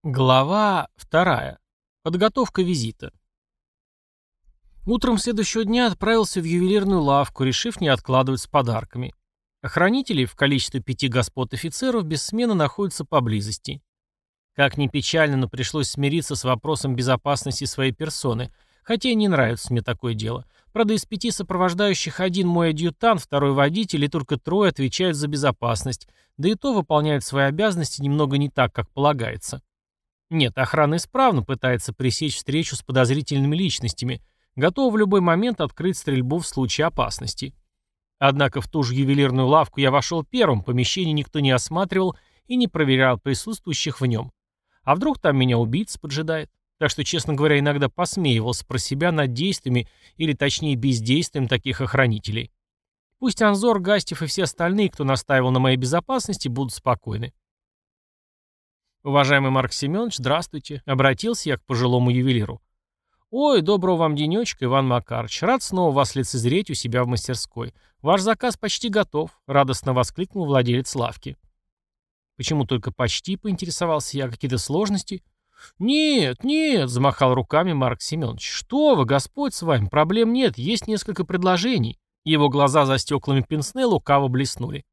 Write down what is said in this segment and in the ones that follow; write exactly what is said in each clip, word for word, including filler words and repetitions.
Глава вторая. Подготовка визита. Утром следующего дня отправился в ювелирную лавку, решив не откладывать с подарками. Охранители в количестве пяти господ офицеров без смены находятся поблизости. Как ни печально, но пришлось смириться с вопросом безопасности своей персоны, хотя и не нравится мне такое дело. Правда, из пяти сопровождающих один мой адъютант, второй водитель и только трое отвечают за безопасность, да и то выполняют свои обязанности немного не так, как полагается. Нет, охрана исправно пытается пресечь встречу с подозрительными личностями, готова в любой момент открыть стрельбу в случае опасности. Однако в ту же ювелирную лавку я вошел первым, помещение никто не осматривал и не проверял присутствующих в нем. А вдруг там меня убийца поджидает? Так что, честно говоря, иногда посмеивался про себя над действиями, или точнее бездействием таких охранителей. Пусть Анзор, Гастев и все остальные, кто настаивал на моей безопасности, будут спокойны. «Уважаемый Марк Семенович, здравствуйте», — обратился я к пожилому ювелиру. «Ой, доброго вам денечка, Иван Макарович. Рад снова вас лицезреть у себя в мастерской. Ваш заказ почти готов», — радостно воскликнул владелец лавки. «Почему только почти?» — поинтересовался я. «Какие-то сложности?» «Нет, нет», — замахал руками Марк Семенович. «Что вы, Господь с вами, проблем нет, есть несколько предложений». Его глаза за стеклами пенсне лукаво блеснули.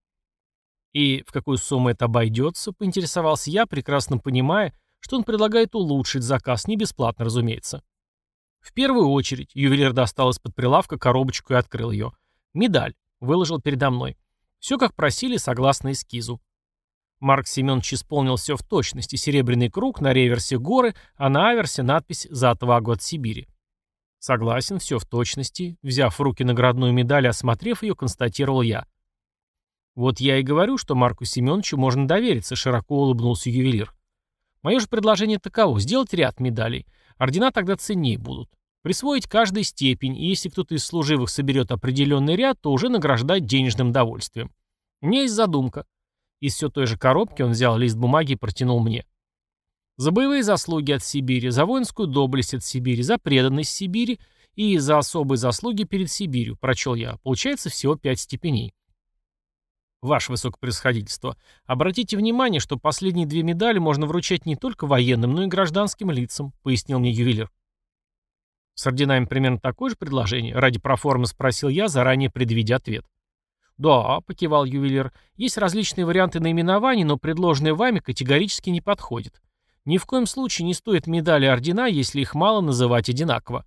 «И в какую сумму это обойдется?» — поинтересовался я, прекрасно понимая, что он предлагает улучшить заказ, не бесплатно, разумеется. В первую очередь ювелир достал из-под прилавка коробочку и открыл ее. Медаль. Выложил передо мной. Все, как просили, согласно эскизу. Марк Семенович исполнил все в точности. Серебряный круг, на реверсе горы, а на аверсе надпись «За отвагу от Сибири». Согласен, все в точности. Взяв в руки наградную медаль и осмотрев ее, констатировал я. «Вот я и говорю, что Марку Семеновичу можно довериться», — широко улыбнулся ювелир. «Мое же предложение таково — сделать ряд медалей. Ордена тогда ценнее будут. Присвоить каждой степень, и если кто-то из служивых соберет определенный ряд, то уже награждать денежным довольствием. У меня есть задумка». Из все той же коробки он взял лист бумаги и протянул мне. «За боевые заслуги от Сибири, за воинскую доблесть от Сибири, за преданность Сибири и за особые заслуги перед Сибирью», — прочел я. Получается всего пять степеней. «Ваше высокопревосходительство, обратите внимание, что последние две медали можно вручать не только военным, но и гражданским лицам», — пояснил мне ювелир. «С орденами примерно такое же предложение?» — ради проформы спросил я, заранее предвидя ответ. «Да», — покивал ювелир, — «есть различные варианты наименований, но предложенные вами категорически не подходят. Ни в коем случае не стоит медали и ордена, если их мало называть одинаково».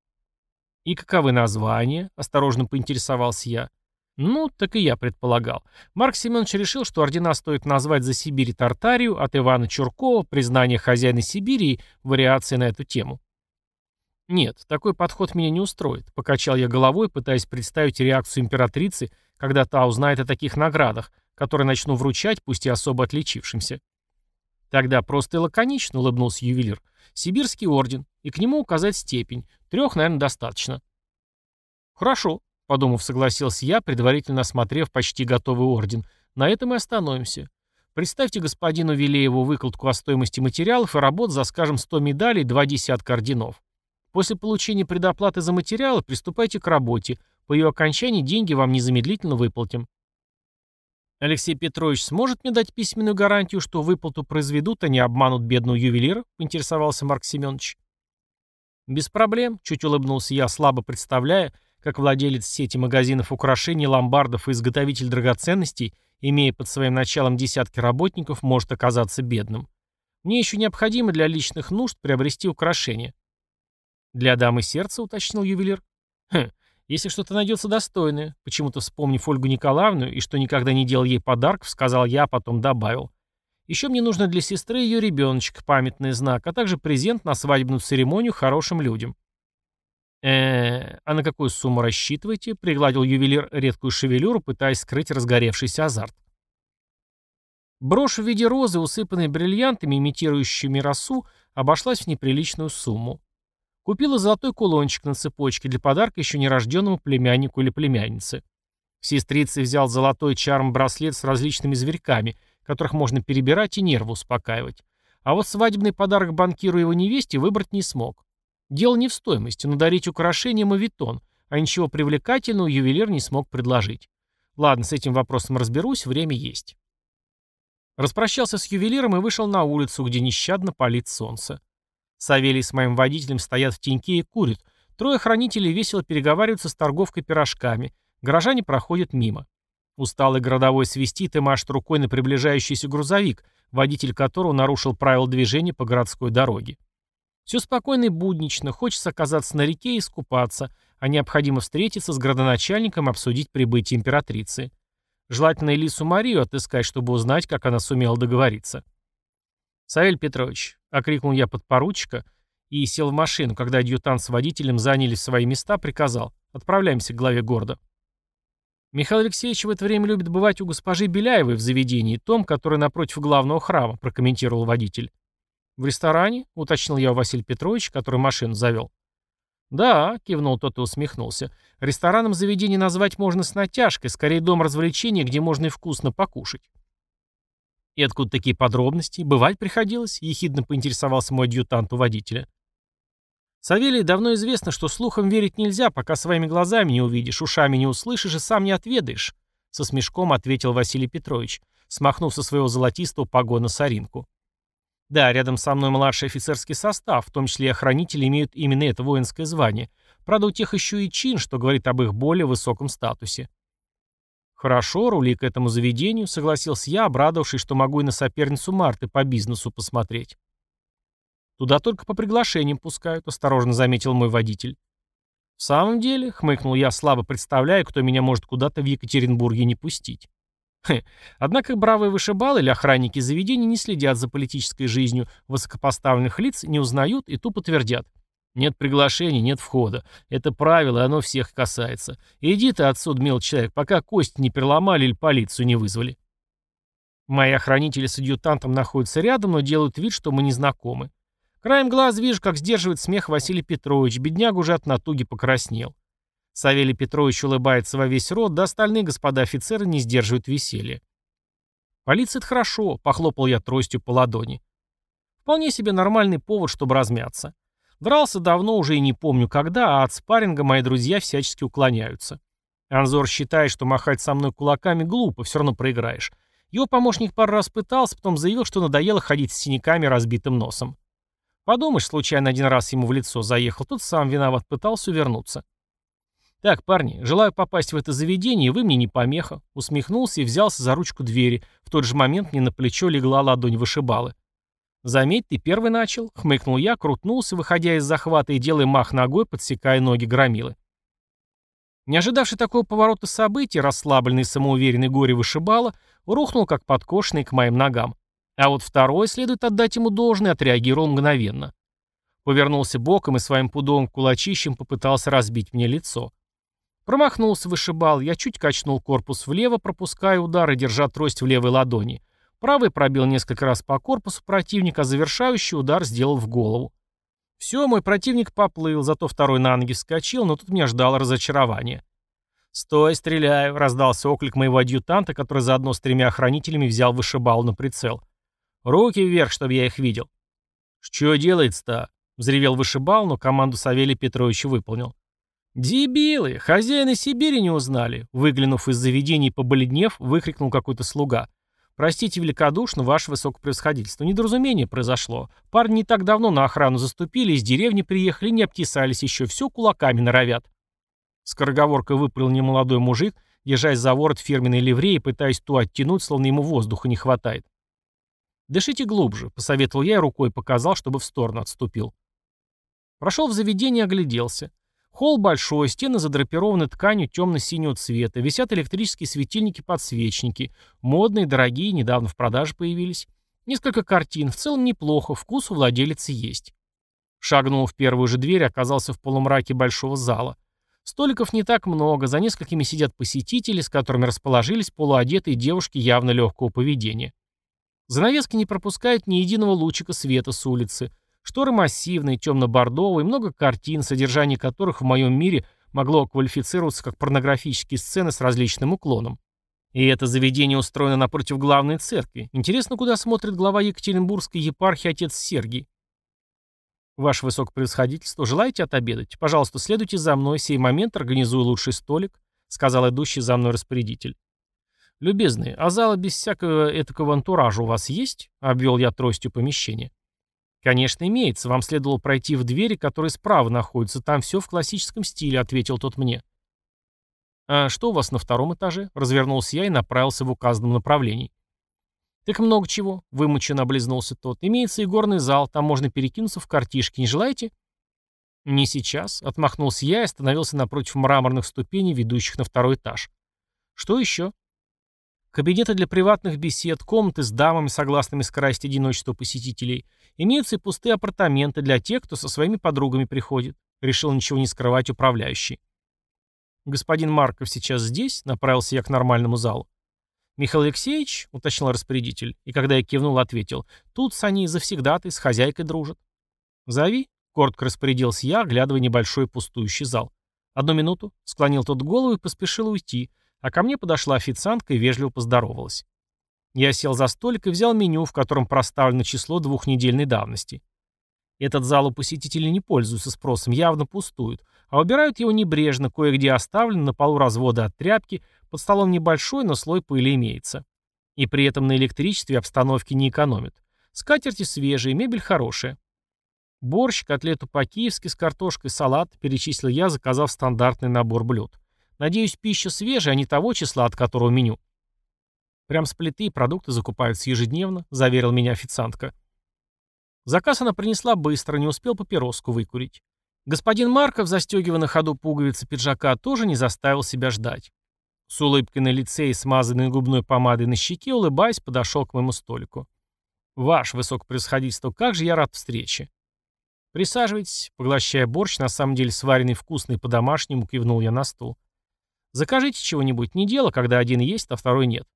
«И каковы названия?» — осторожно поинтересовался я. Ну, так и я предполагал. Марк Семенович решил, что ордена стоит назвать «За Сибирь и Тартарию» от Ивана Чуркова, «Признание хозяина Сибири» и вариации на эту тему. «Нет, такой подход меня не устроит», — покачал я головой, пытаясь представить реакцию императрицы, когда та узнает о таких наградах, которые начну вручать, пусть и особо отличившимся. «Тогда просто и лаконично», — улыбнулся ювелир. «Сибирский орден, и к нему указать степень. Трех, наверное, достаточно». «Хорошо», — подумав, согласился я, предварительно осмотрев почти готовый орден. «На этом и остановимся. Представьте господину Вилееву выкладку о стоимости материалов и работ за, скажем, сто медалей и два десятка орденов. После получения предоплаты за материалы приступайте к работе. По ее окончании деньги вам незамедлительно выплатим». «Алексей Петрович сможет мне дать письменную гарантию, что выплату произведут, а не обманут бедного ювелира?» — поинтересовался Марк Семенович. «Без проблем», — чуть улыбнулся я, слабо представляя, как владелец сети магазинов украшений, ломбардов и изготовитель драгоценностей, имея под своим началом десятки работников, может оказаться бедным. Мне еще необходимо для личных нужд приобрести украшения. «Для дамы сердца», — уточнил ювелир. «Хм, если что-то найдется достойное», — почему-то вспомнив Ольгу Николаевну и что никогда не делал ей подарков, сказал я, а потом добавил. «Еще мне нужно для сестры ее ребеночка, памятный знак, а также презент на свадебную церемонию хорошим людям». э а на какую сумму рассчитываете?» — пригладил ювелир редкую шевелюру, пытаясь скрыть разгоревшийся азарт. Брошь в виде розы, усыпанной бриллиантами, имитирующими росу, обошлась в неприличную сумму. Купила золотой кулончик на цепочке для подарка еще нерожденному племяннику или племяннице. В сестрице взял золотой чарм-браслет с различными зверьками, которых можно перебирать и нервы успокаивать. А вот свадебный подарок банкиру и его невесте выбрать не смог. Дело не в стоимости, но дарить украшения мавитон, а ничего привлекательного ювелир не смог предложить. Ладно, с этим вопросом разберусь, время есть. Распрощался с ювелиром и вышел на улицу, где нещадно палит солнце. Савелий с моим водителем стоят в теньке и курят. Трое хранителей весело переговариваются с торговкой пирожками. Горожане проходят мимо. Усталый городовой свистит и машет рукой на приближающийся грузовик, водитель которого нарушил правила движения по городской дороге. Все спокойно и буднично, хочется оказаться на реке и искупаться, а необходимо встретиться с градоначальником и обсудить прибытие императрицы. Желательно Элису Марию отыскать, чтобы узнать, как она сумела договориться. «Савелий Петрович», — окрикнул я подпоручика и сел в машину, когда адъютант с водителем заняли свои места, приказал: «Отправляемся к главе города». «Михаил Алексеевич в это время любит бывать у госпожи Беляевой в заведении, том, который напротив главного храма», — прокомментировал водитель. «В ресторане?» — уточнил я у Василия Петровича, который машину завел. «Да», — кивнул тот и усмехнулся. «Рестораном заведение назвать можно с натяжкой, скорее дом развлечения, где можно и вкусно покушать». «И откуда такие подробности? Бывать приходилось?» — ехидно поинтересовался мой адъютант у водителя. «Савелий, давно известно, что слухам верить нельзя, пока своими глазами не увидишь, ушами не услышишь и сам не отведаешь», — со смешком ответил Василий Петрович, смахнув со своего золотистого погона соринку. «Да, рядом со мной младший офицерский состав, в том числе и охранители имеют именно это воинское звание. Правда, у тех еще и чин, что говорит об их более высоком статусе». «Хорошо, рули к этому заведению», — согласился я, обрадовавшись, что могу и на соперницу Марты по бизнесу посмотреть. «Туда только по приглашениям пускают», — осторожно заметил мой водитель. «В самом деле», — хмыкнул я, слабо представляя, кто меня может куда-то в Екатеринбурге не пустить. Хе. Однако бравые вышибалы или охранники заведений не следят за политической жизнью высокопоставленных лиц, не узнают и тупо твердят: «Нет приглашений, нет входа. Это правило, и оно всех касается. Иди ты отсюда, милый человек, пока кости не переломали или полицию не вызвали». Мои охранители с адъютантом находятся рядом, но делают вид, что мы не знакомы. Краем глаз вижу, как сдерживает смех Василий Петрович, бедняга уже от натуги покраснел. Савелий Петрович улыбается во весь рот, да остальные господа офицеры не сдерживают веселья. «Полиция — это хорошо», — похлопал я тростью по ладони. Вполне себе нормальный повод, чтобы размяться. Дрался давно, уже и не помню когда, а от спарринга мои друзья всячески уклоняются. Анзор считает, что махать со мной кулаками глупо, все равно проиграешь. Его помощник пару раз пытался, потом заявил, что надоело ходить с синяками и разбитым носом. Подумаешь, случайно один раз ему в лицо заехал, тут сам виноват, пытался увернуться. «Так, парни, желаю попасть в это заведение, и вы мне не помеха», — усмехнулся и взялся за ручку двери. В тот же момент мне на плечо легла ладонь вышибалы. «Заметь, ты первый начал», — хмыкнул я, крутнулся, выходя из захвата и делая мах ногой, подсекая ноги громилы. Не ожидавший такого поворота событий, расслабленный и самоуверенный горе вышибала, рухнул как подкошенный к моим ногам. А вот второй, следует отдать ему должное, отреагировал мгновенно. Повернулся боком и своим пудовым кулачищем попытался разбить мне лицо. Промахнулся вышибал, я чуть качнул корпус влево, пропуская удар и держа трость в левой ладони. Правый пробил несколько раз по корпусу противника, а завершающий удар сделал в голову. Все, мой противник поплыл, зато второй на ноги вскочил, но тут меня ждало разочарование. «Стой, стреляю!» — раздался оклик моего адъютанта, который заодно с тремя охранителями взял вышибал на прицел. «Руки вверх, чтобы я их видел». «Что делается-то?» — взревел вышибал, но команду Савелия Петровича выполнил. «Дебилы! Хозяина Сибири не узнали!» Выглянув из заведения и побледнев, выкрикнул какой-то слуга. «Простите великодушно, ваше высокопревосходительство. Недоразумение произошло. Парни не так давно на охрану заступили, из деревни приехали, не обтесались еще, все кулаками норовят». Скороговоркой выпалил немолодой мужик, держась за ворот фирменной ливреи, пытаясь ту оттянуть, словно ему воздуха не хватает. «Дышите глубже», — посоветовал я и рукой показал, чтобы в сторону отступил. Прошел в заведение и огляделся. Холл большой, стены задрапированы тканью темно-синего цвета, висят электрические светильники-подсвечники, модные, дорогие, недавно в продаже появились. Несколько картин, в целом неплохо, вкус у владелицы есть. Шагнул в первую же дверь, оказался в полумраке большого зала. Столиков не так много, за несколькими сидят посетители, с которыми расположились полуодетые девушки явно легкого поведения. Занавески не пропускают ни единого лучика света с улицы. Шторы массивные, темно-бордовые, много картин, содержание которых в моем мире могло квалифицироваться как порнографические сцены с различным уклоном. И это заведение устроено напротив главной церкви. Интересно, куда смотрит глава Екатеринбургской епархии отец Сергий. «Ваше высокопревосходительство, желаете отобедать? Пожалуйста, следуйте за мной, сей момент организую лучший столик», сказал идущий за мной распорядитель. «Любезный, а зала без всякого этакого антуража у вас есть?» — обвел я тростью помещение. «Конечно, имеется. Вам следовало пройти в двери, которые справа находятся. Там все в классическом стиле», — ответил тот мне. «А что у вас на втором этаже?» — развернулся я и направился в указанном направлении. «Так много чего», — вымученно облизнулся тот. «Имеется и горный зал, там можно перекинуться в картишки. Не желаете?» «Не сейчас», — отмахнулся я и остановился напротив мраморных ступеней, ведущих на второй этаж. «Что еще?» «Кабинеты для приватных бесед, комнаты с дамами, согласными скрасить одиночество посетителей. Имеются и пустые апартаменты для тех, кто со своими подругами приходит», — решил ничего не скрывать управляющий. «Господин Марков сейчас здесь?» — направился я к нормальному залу. «Михаил Алексеевич?» — уточнил распорядитель, и когда я кивнул, ответил. «Тут с они завсегдаты, с хозяйкой дружат». «Зови», — коротко распорядился я, оглядывая небольшой пустующий зал. «Одну минуту», — склонил тот голову и поспешил уйти, а ко мне подошла официантка и вежливо поздоровалась. Я сел за столик и взял меню, в котором проставлено число двухнедельной давности. Этот зал у посетителей не пользуется спросом, явно пустует, а убирают его небрежно, кое-где оставлены, на полу разводы от тряпки, под столом небольшой, но слой пыли имеется. И при этом на электричестве и обстановке не экономят. Скатерти свежие, мебель хорошая. Борщ, котлету по-киевски с картошкой, салат, перечислил я, заказав стандартный набор блюд. Надеюсь, пища свежая, а не того числа, от которого меню. Прям с плиты продукты закупаются ежедневно, заверил меня официантка. Заказ она принесла быстро, не успел папироску выкурить. Господин Марков, застегивая на ходу пуговицы пиджака, тоже не заставил себя ждать. С улыбкой на лице и смазанной губной помадой на щеке, улыбаясь, подошел к моему столику. «Ваше высокопревосходительство, как же я рад встрече!» «Присаживайтесь», поглощая борщ, на самом деле сваренный вкусно и по-домашнему, кивнул я на стул. «Закажите чего-нибудь, не дело, когда один есть, а второй нет».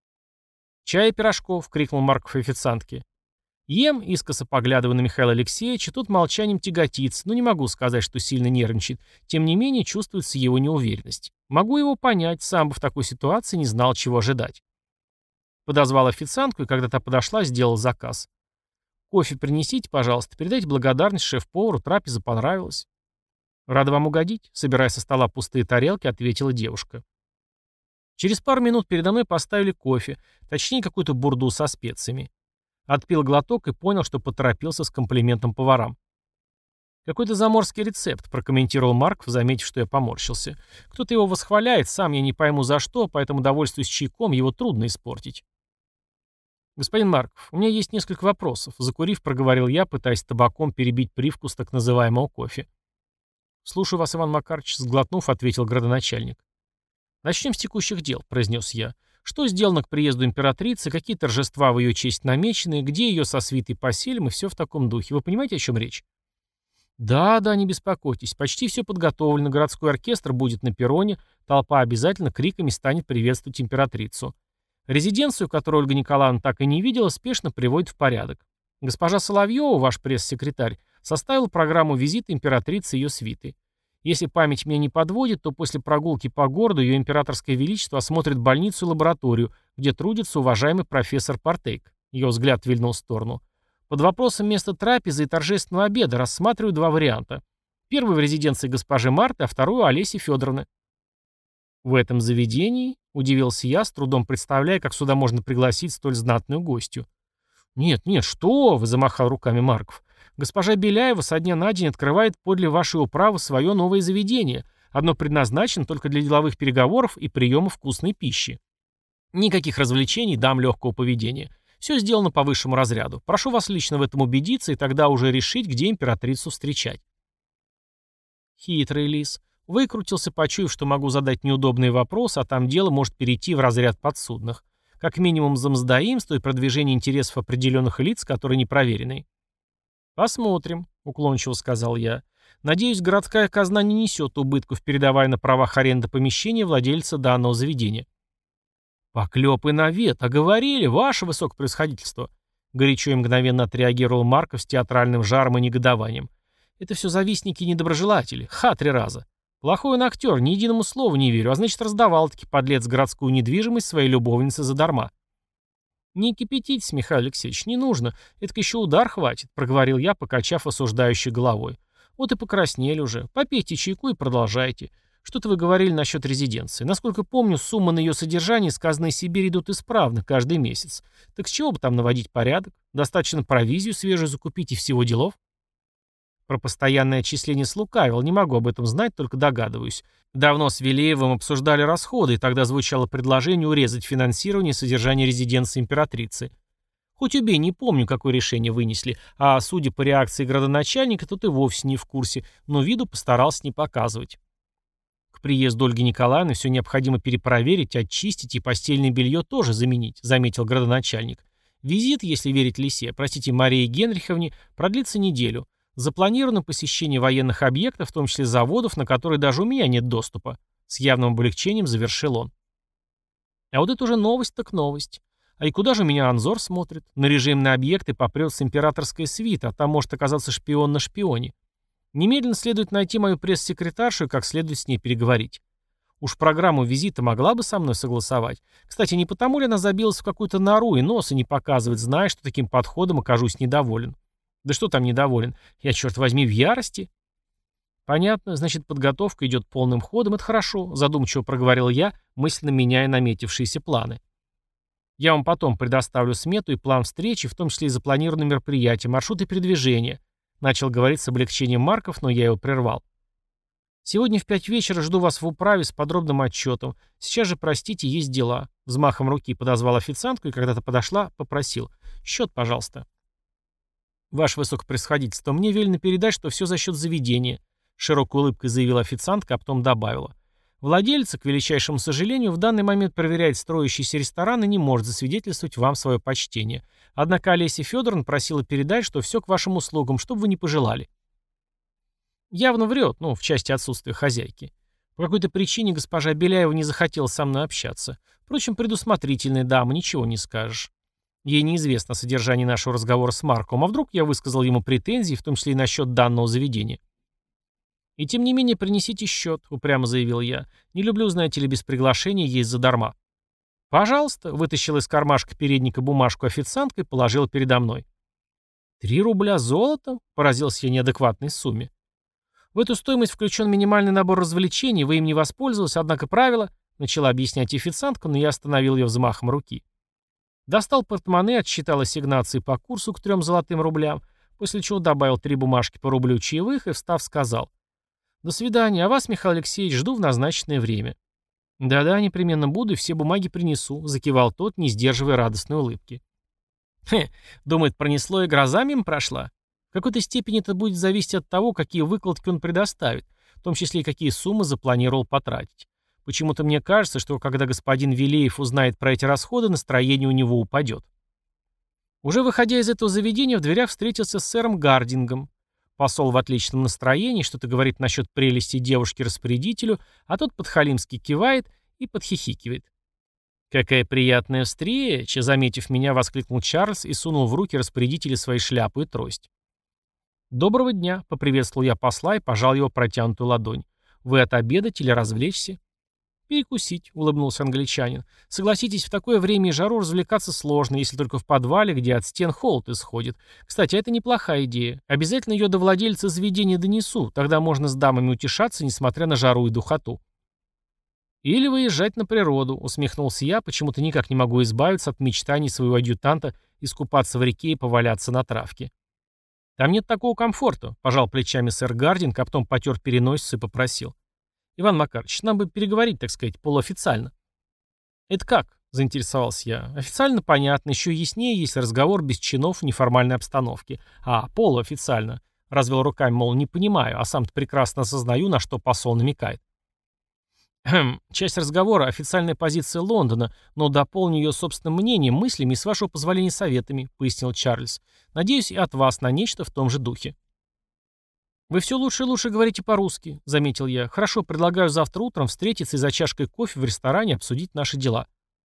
«Чай и пирожков», — крикнул Марков официантке. Ем, искоса поглядывая на Михаила Алексеевича, тут молчанием тяготится, но не могу сказать, что сильно нервничает. Тем не менее, чувствуется его неуверенность. Могу его понять, сам бы в такой ситуации не знал, чего ожидать. Подозвал официантку, и когда та подошла, сделал заказ. «Кофе принесите, пожалуйста, передайте благодарность шеф-повару, трапеза понравилась». «Рада вам угодить», — собирая со стола пустые тарелки, ответила девушка. Через пару минут передо мной поставили кофе, точнее какую-то бурду со специями. Отпил глоток и понял, что поторопился с комплиментом поварам. «Какой-то заморский рецепт», — прокомментировал Марков, заметив, что я поморщился. «Кто-то его восхваляет, сам я не пойму за что, поэтому, довольствуясь чайком, его трудно испортить». «Господин Марков, у меня есть несколько вопросов», — закурив, проговорил я, пытаясь табаком перебить привкус так называемого кофе. «Слушаю вас, Иван Макарович», — сглотнув, ответил градоначальник. «Начнем с текущих дел», — произнес я. «Что сделано к приезду императрицы, какие торжества в ее честь намечены, где ее со свитой поселим и все в таком духе. Вы понимаете, о чем речь?» «Да, да, не беспокойтесь. Почти все подготовлено. Городской оркестр будет на перроне. Толпа обязательно криками станет приветствовать императрицу. Резиденцию, которую Ольга Николаевна так и не видела, спешно приводит в порядок. Госпожа Соловьева, ваш пресс-секретарь, составила программу визита императрицы и ее свиты. Если память меня не подводит, то после прогулки по городу ее императорское величество осмотрит больницу и лабораторию, где трудится уважаемый профессор Партейк. Ее взгляд вильнул в сторону. Под вопросом места трапезы и торжественного обеда рассматриваю два варианта. Первый в резиденции госпожи Марты, а второй у Олеси Федоровны. В этом заведении, удивился я, с трудом представляя, как сюда можно пригласить столь знатную гостью. «Нет, нет, что вы!» — замахал руками Марков. «Госпожа Беляева со дня на день открывает подле вашей управы свое новое заведение. Одно предназначено только для деловых переговоров и приема вкусной пищи. Никаких развлечений, дам легкого поведения. Все сделано по высшему разряду. Прошу вас лично в этом убедиться и тогда уже решить, где императрицу встречать». Хитрый лис. Выкрутился, почуяв, что могу задать неудобный вопрос, а там дело может перейти в разряд подсудных. Как минимум за мздоимство и продвижение интересов определенных лиц, которые не проверены. «Посмотрим», — уклончиво сказал я. «Надеюсь, городская казна не несет убытков, передавая на правах аренды помещения владельца данного заведения». «Поклёпы на вет, а говорили, ваше высокопревосходительство», — горячо и мгновенно отреагировал Марков с театральным жаром и негодованием. «Это все завистники и недоброжелатели. Ха, три раза. Плохой он актер, ни единому слову не верю, а значит, раздавал-таки подлец городскую недвижимость своей любовнице задарма». «Не кипятитесь, Михаил Алексеевич, не нужно. Это еще удар хватит», — проговорил я, покачав осуждающей головой. «Вот и покраснели уже. Попейте чайку и продолжайте. Что-то вы говорили насчет резиденции. Насколько помню, суммы на ее содержание из казны Сибири идут исправно каждый месяц. Так с чего бы там наводить порядок? Достаточно провизию свежую закупить и всего делов? Про постоянное отчисление слукавил, не могу об этом знать, только догадываюсь. Давно с Велеевым обсуждали расходы, и тогда звучало предложение урезать финансирование и содержание резиденции императрицы. Хоть убей, не помню, какое решение вынесли, а судя по реакции градоначальника, тут и вовсе не в курсе, но виду постарался не показывать. К приезду Ольги Николаевны все необходимо перепроверить, очистить и постельное белье тоже заменить, заметил градоначальник. Визит, если верить Лисе, простите, Марии Генриховне, продлится неделю. Запланировано посещение военных объектов, в том числе заводов, на которые даже у меня нет доступа. С явным облегчением завершил он. А вот это уже новость так новость. А и куда же меня Анзор смотрит? На режимные объекты попрется императорская свита, а там может оказаться шпион на шпионе. Немедленно следует найти мою пресс-секретаршу и как следует с ней переговорить. Уж программу визита могла бы со мной согласовать. Кстати, не потому ли она забилась в какую-то нору и носа не показывает, зная, что таким подходом окажусь недоволен? Да что там недоволен? Я, черт возьми, в ярости? Понятно, значит, подготовка идет полным ходом, это хорошо, задумчиво проговорил я, мысленно меняя наметившиеся планы. Я вам потом предоставлю смету и план встречи, в том числе и запланированные мероприятия, маршруты передвижения. Начал говорить с облегчением Марков, но я его прервал. Сегодня в пять вечера жду вас в управе с подробным отчетом. Сейчас же, простите, есть дела. Взмахом руки подозвал официантку и когда-то подошла, попросил. Счет, пожалуйста. Ваше высокопревосходительство, мне велено передать, что все за счет заведения. Широкой улыбкой заявила официантка, а потом добавила. Владелица, к величайшему сожалению, в данный момент проверяет строящийся ресторан и не может засвидетельствовать вам свое почтение. Однако Олеся Федоровна просила передать, что все к вашим услугам, что бы вы ни пожелали. Явно врет, ну, в части отсутствия хозяйки. По какой-то причине госпожа Беляева не захотела со мной общаться. Впрочем, предусмотрительная дама, ничего не скажешь. Ей неизвестно содержание нашего разговора с Марком, а вдруг я высказал ему претензии, в том числе и насчет данного заведения. «И тем не менее принесите счет», — упрямо заявил я. «Не люблю, знаете ли, без приглашения есть задарма». «Пожалуйста», — вытащил из кармашка передника бумажку официантка и положил передо мной. «Три рубля золотом?» — поразился я неадекватной сумме. «В эту стоимость включен минимальный набор развлечений, вы им не воспользовались, однако правило...» — начала объяснять официантка, но я остановил ее взмахом руки. Достал портмоне, отсчитал ассигнации по курсу к трем золотым рублям, после чего добавил три бумажки по рублю чаевых и, встав, сказал: «До свидания, а вас, Михаил Алексеевич, жду в назначенное время». «Да-да, непременно буду и все бумаги принесу», — закивал тот, не сдерживая радостной улыбки. «Хе, думает, пронесло и гроза мимо прошла? В какой-то степени это будет зависеть от того, какие выкладки он предоставит, в том числе и какие суммы запланировал потратить. Почему-то мне кажется, что когда господин Велеев узнает про эти расходы, настроение у него упадет». Уже выходя из этого заведения, в дверях встретился с сэром Гардингом. Посол в отличном настроении, что-то говорит насчет прелести девушки-распорядителю, а тот подхалимски кивает и подхихикивает. «Какая приятная встреча!» — заметив меня, воскликнул Чарльз и сунул в руки распорядителя свои шляпы и трость. «Доброго дня!» — поприветствовал я посла и пожал его протянутую ладонь. «Вы отобедать или развлечься?» «Перекусить», — улыбнулся англичанин. «Согласитесь, в такое время и жару развлекаться сложно, если только в подвале, где от стен холод исходит. Кстати, это неплохая идея. Обязательно ее до владельца заведения донесу, тогда можно с дамами утешаться, несмотря на жару и духоту». «Или выезжать на природу», — усмехнулся я, почему-то никак не могу избавиться от мечтаний своего адъютанта искупаться в реке и поваляться на травке. «Там нет такого комфорта», — пожал плечами сэр Гардинг, а потом потер переносицу и попросил. «Иван Макарович, нам бы переговорить, так сказать, полуофициально». «Это как?» — заинтересовался я. «Официально понятно, еще яснее, если разговор без чинов в неформальной обстановке. А полуофициально?» — развел руками, мол, не понимаю, а сам-то прекрасно осознаю, на что посол намекает. «Хм, часть разговора — официальная позиция Лондона, но дополню ее собственным мнением, мыслями и, с вашего позволения, советами», — пояснил Чарльз. «Надеюсь, и от вас на нечто в том же духе». «Вы все лучше и лучше говорите по-русски», — заметил я. «Хорошо, предлагаю завтра утром встретиться и за чашкой кофе в ресторане обсудить наши дела».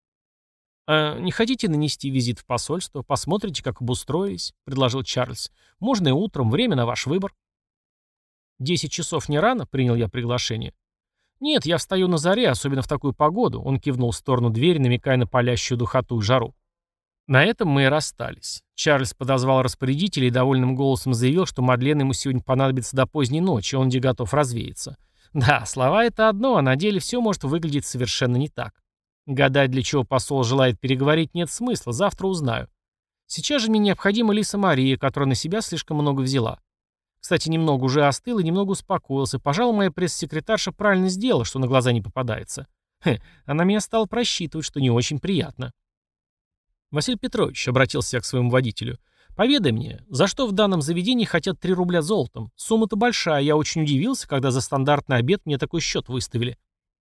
«А не хотите нанести визит в посольство? Посмотрите, как обустроились», — предложил Чарльз. «Можно и утром, время на ваш выбор». «Десять часов не рано?» — принял я приглашение. «Нет, я встаю на заре, особенно в такую погоду», — он кивнул в сторону двери, намекая на палящую духоту и жару. На этом мы и расстались. Чарльз подозвал распорядителя и довольным голосом заявил, что Мадлен ему сегодня понадобится до поздней ночи, он где готов развеяться. Да, слова это одно, а на деле все может выглядеть совершенно не так. Гадать, для чего посол желает переговорить, нет смысла, завтра узнаю. Сейчас же мне необходима Лиса Мария, которая на себя слишком много взяла. Кстати, немного уже остыл и немного успокоился. Пожалуй, моя пресс-секретарша правильно сделала, что на глаза не попадается. Хе, она меня стала просчитывать, что не очень приятно. «Василий Петрович», — обратился я к своему водителю, — «поведай мне, за что в данном заведении хотят три рубля золотом? Сумма-то большая, я очень удивился, когда за стандартный обед мне такой счет выставили».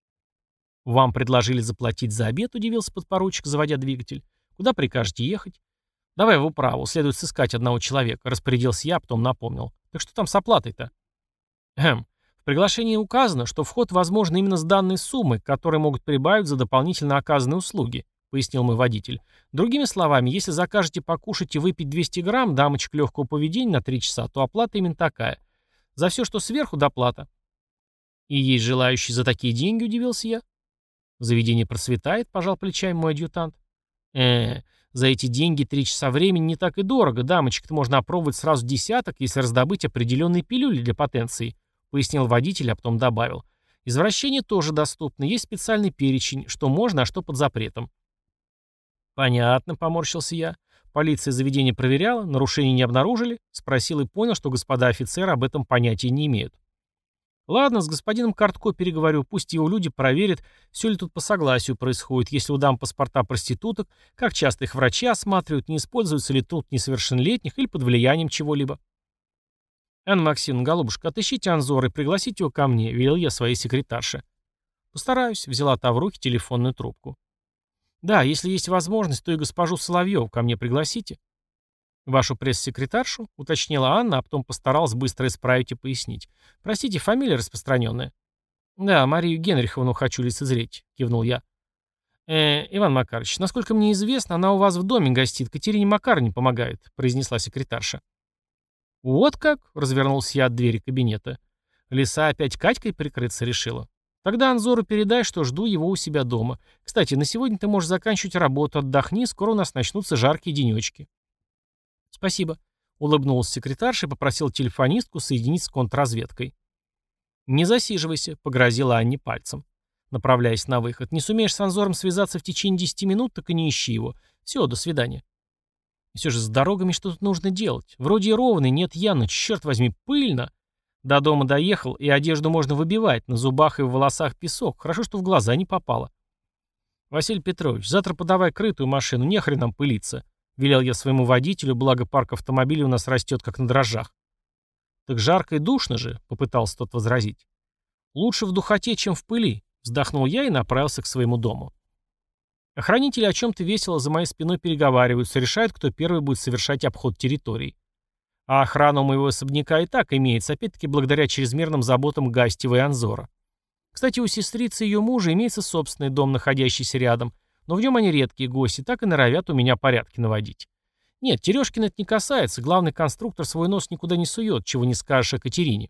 «Вам предложили заплатить за обед?» — удивился подпоручик, заводя двигатель. «Куда прикажете ехать?» «Давай в управу, следует сыскать одного человека», — распорядился я, а потом напомнил. «Так что там с оплатой-то?» «Хм, в приглашении указано, что вход возможен именно с данной суммы, которые могут прибавить за дополнительно оказанные услуги», — пояснил мой водитель. «Другими словами, если закажете покушать и выпить двести грамм дамочек легкого поведения на три часа, то оплата именно такая. За все, что сверху, доплата». «И есть желающие за такие деньги?» — удивился я. «Заведение процветает», — пожал плечами мой адъютант. э за эти деньги три часа времени не так и дорого, дамочек-то можно опробовать сразу десяток, если раздобыть определенные пилюли для потенции», — пояснил водитель, а потом добавил. «Извращения тоже доступны, есть специальный перечень, что можно, а что под запретом». «Понятно», — поморщился я. «Полиция заведение проверяла, нарушений не обнаружили?» — спросил и понял, что господа офицеры об этом понятия не имеют. «Ладно, с господином Картко переговорю, пусть его люди проверят, все ли тут по согласию происходит, если у дам паспорта проституток, как часто их врачи осматривают, не используются ли труд несовершеннолетних или под влиянием чего-либо». «Анна Максимовна, голубушка, отыщите Анзора и пригласите его ко мне», — велел я своей секретарше. «Постараюсь», — взяла та в руки телефонную трубку. «Да, если есть возможность, то и госпожу Соловьеву ко мне пригласите». «Вашу пресс-секретаршу?» — уточнила Анна, а потом постаралась быстро исправить и пояснить. «Простите, фамилия распространенная». «Да, Марию Генриховну хочу лицезреть», — кивнул я. «Э, Иван Макарович, насколько мне известно, она у вас в доме гостит, Катерине Макаровне помогает», — произнесла секретарша. «Вот как?» — развернулся я от двери кабинета. «Лиса опять Катькой прикрыться решила? Тогда Анзору передай, что жду его у себя дома. Кстати, на сегодня ты можешь заканчивать работу, отдохни, скоро у нас начнутся жаркие денечки». «Спасибо», — улыбнулся секретарша и попросил телефонистку соединить с контрразведкой. «Не засиживайся», — погрозила Анне пальцем, направляясь на выход. «Не сумеешь с Анзором связаться в течение десяти минут, так и не ищи его. Все, до свидания». И все же с дорогами что тут нужно делать? Вроде и ровный, нет ям, но, черт возьми, пыльно. До дома доехал, и одежду можно выбивать, на зубах и в волосах песок. Хорошо, что в глаза не попало. «Василий Петрович, завтра подавай крытую машину, нехрен нам пылиться», — велел я своему водителю, благо парк автомобилей у нас растет как на дрожжах. «Так жарко и душно же», — попытался тот возразить. «Лучше в духоте, чем в пыли», — вздохнул я и направился к своему дому. Охранители о чем-то весело за моей спиной переговариваются, решают, кто первый будет совершать обход территории. А охрана у моего особняка и так имеется, опять-таки благодаря чрезмерным заботам Гастева и Анзора. Кстати, у сестрицы и ее мужа имеется собственный дом, находящийся рядом, но в нем они редкие гости, так и норовят у меня порядки наводить. Нет, Терешкина это не касается, главный конструктор свой нос никуда не сует, чего не скажешь о Катерине.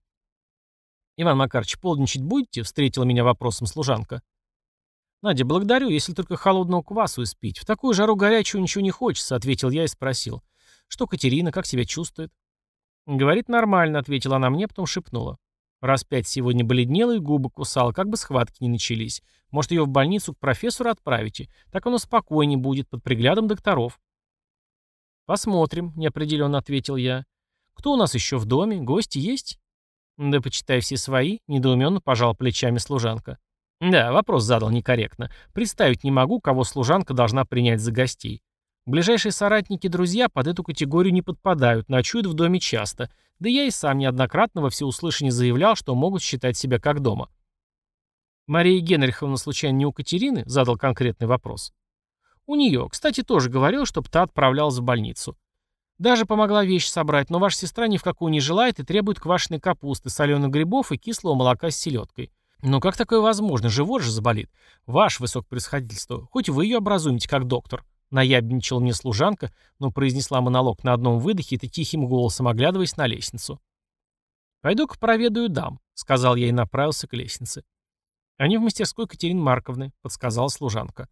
«Иван Макарович, полдничать будете?» — встретила меня вопросом служанка. «Надя, благодарю, если только холодного квасу испить. В такую жару горячего ничего не хочется», — ответил я и спросил. «Что Катерина, как себя чувствует?» «Говорит, нормально», — ответила она мне, потом шепнула. «Раз пять сегодня бледнела и губы кусала, как бы схватки не начались. Может, ее в больницу к профессору отправите? Так оно спокойнее будет, под приглядом докторов». «Посмотрим», — неопределенно ответил я. «Кто у нас еще в доме? Гости есть?» «Да почитай все свои», — недоуменно пожал плечами служанка. «Да, вопрос задал некорректно. Представить не могу, кого служанка должна принять за гостей. Ближайшие соратники-друзья под эту категорию не подпадают, ночуют в доме часто, да я и сам неоднократно во всеуслышание заявлял, что могут считать себя как дома». «Мария Генриховна, случайно, не у Катерины?» — задал конкретный вопрос. «У нее. Кстати, тоже говорил, чтоб та отправлялась в больницу. Даже помогла вещи собрать, но ваша сестра ни в какую не желает и требует квашеной капусты, соленых грибов и кислого молока с селедкой. Но как такое возможно? Живот же заболит. Ваше высокопревосходительство, хоть вы ее образумите как доктор». Наябничала мне служанка, но произнесла монолог на одном выдохе и тихим голосом, оглядываясь на лестницу. «Пойду-ка проведаю дам», — сказал я и направился к лестнице. «Они в мастерской Катерины Марковны», — подсказала служанка.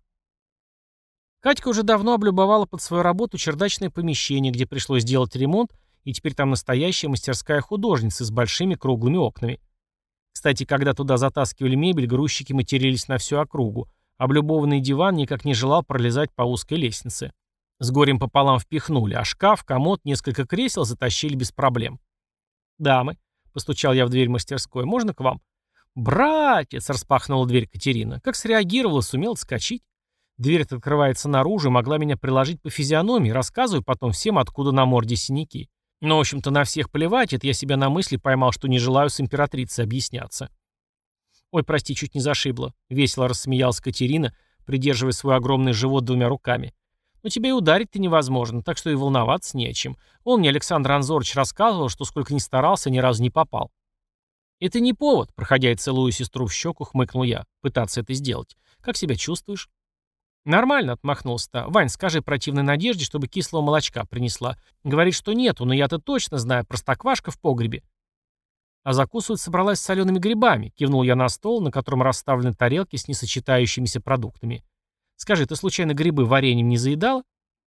Катька уже давно облюбовала под свою работу чердачное помещение, где пришлось сделать ремонт, и теперь там настоящая мастерская художница с большими круглыми окнами. Кстати, когда туда затаскивали мебель, грузчики матерились на всю округу. Облюбованный диван никак не желал пролезать по узкой лестнице. С горем пополам впихнули, а шкаф, комод, несколько кресел затащили без проблем. «Дамы», — постучал я в дверь мастерской, — «можно к вам?» «Братец!» — распахнула дверь Катерина. Как среагировала, сумела отскочить. Дверь открывается наружу и могла меня приложить по физиономии, рассказываю потом всем, откуда на морде синяки. Но, в общем-то, на всех плевать, это я себя на мысли поймал, что не желаю с императрицей объясняться. «Ой, прости, чуть не зашибла», — весело рассмеялась Катерина, придерживая свой огромный живот двумя руками. «Но тебя и ударить-то невозможно, так что и волноваться не о чем. Он мне, Александр Анзорович, рассказывал, что сколько ни старался, ни разу не попал». «Это не повод», — проходя и целуя сестру в щеку, хмыкнул я, — «пытаться это сделать. Как себя чувствуешь?» «Нормально», — отмахнулся та. «Вань, скажи противной Надежде, чтобы кислого молочка принесла. Говорит, что нету, но я-то точно знаю, простоквашка в погребе». «А закусывать собралась с солеными грибами», — кивнул я на стол, на котором расставлены тарелки с несочетающимися продуктами. «Скажи, ты случайно грибы вареньем не заедала?»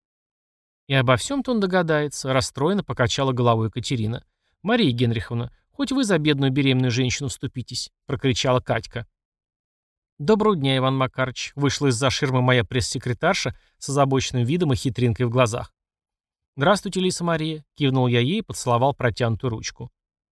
И обо всем-то он догадается, расстроенно покачала головой Екатерина. «Мария Генриховна, хоть вы за бедную беременную женщину вступитесь», — прокричала Катька. «Доброго дня, Иван Макарович», — вышла из-за ширмы моя пресс-секретарша с озабоченным видом и хитринкой в глазах. «Здравствуйте, Лиса Мария», — кивнул я ей и поцеловал протянутую ручку.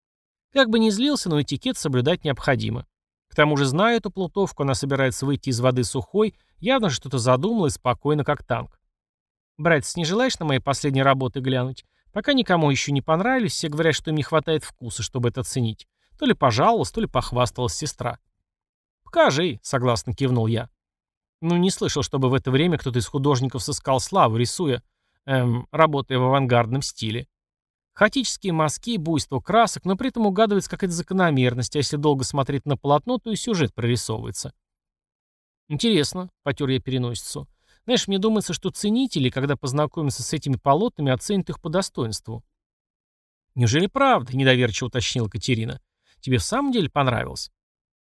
Как бы ни злился, но этикет соблюдать необходимо. К тому же, зная эту плутовку, она собирается выйти из воды сухой, явно что-то задумала и спокойно, как танк. «Братец, не желаешь на мои последние работы глянуть? Пока никому еще не понравились, все говорят, что им не хватает вкуса, чтобы это оценить. То ли пожаловалась, то ли похвасталась сестра». «Покажи», — согласно кивнул я. Ну, не слышал, чтобы в это время кто-то из художников сыскал славу, рисуя, эм, работая в авангардном стиле. Хаотические мазки, буйство красок, но при этом угадывается какая-то закономерность, а если долго смотреть на полотно, то и сюжет прорисовывается. «Интересно», — потер я переносицу. «Знаешь, мне думается, что ценители, когда познакомятся с этими полотнами, оценят их по достоинству». «Неужели правда?» — недоверчиво уточнила Катерина. «Тебе в самом деле понравилось?»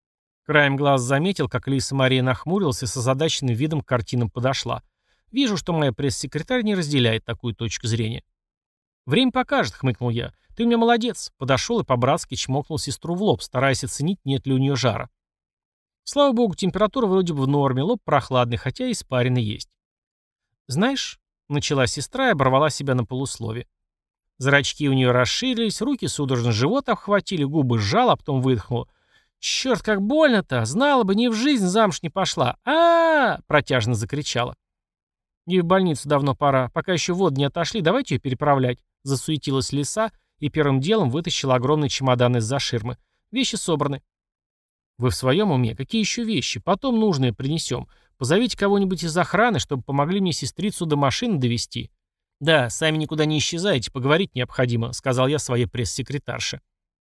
Краем глаз заметил, как Лиса Мария нахмурилась и с озадаченным видом к картинам подошла. Вижу, что моя пресс-секретарь не разделяет такую точку зрения. «Время покажет», — хмыкнул я. «Ты у меня молодец». Подошел и по-братски чмокнул сестру в лоб, стараясь оценить, нет ли у нее жара. Слава богу, температура вроде бы в норме, лоб прохладный, хотя и испаренный есть. «Знаешь», — начала сестра и оборвала себя на полуслове. Зрачки у нее расширились, руки судорожно живот обхватили, губы сжала, а потом выдохнула. «Черт, как больно-то! Знала бы, ни в жизнь замуж не пошла! а, -а, -а протяжно закричала. «Ей в больницу давно пора. Пока еще воды не отошли, давайте ее переправлять», — засуетилась Лиса и первым делом вытащила огромный чемодан из-за ширмы. «Вещи собраны». «Вы в своем уме? Какие еще вещи? Потом нужные принесем. Позовите кого-нибудь из охраны, чтобы помогли мне сестрицу до машины довести». «Да, сами никуда не исчезаете, поговорить необходимо», — сказал я своей пресс-секретарше.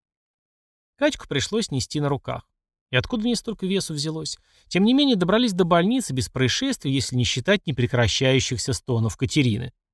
Катьку пришлось нести на руках. И откуда мне столько весу взялось? Тем не менее, добрались до больницы без происшествий, если не считать непрекращающихся стонов Катерины.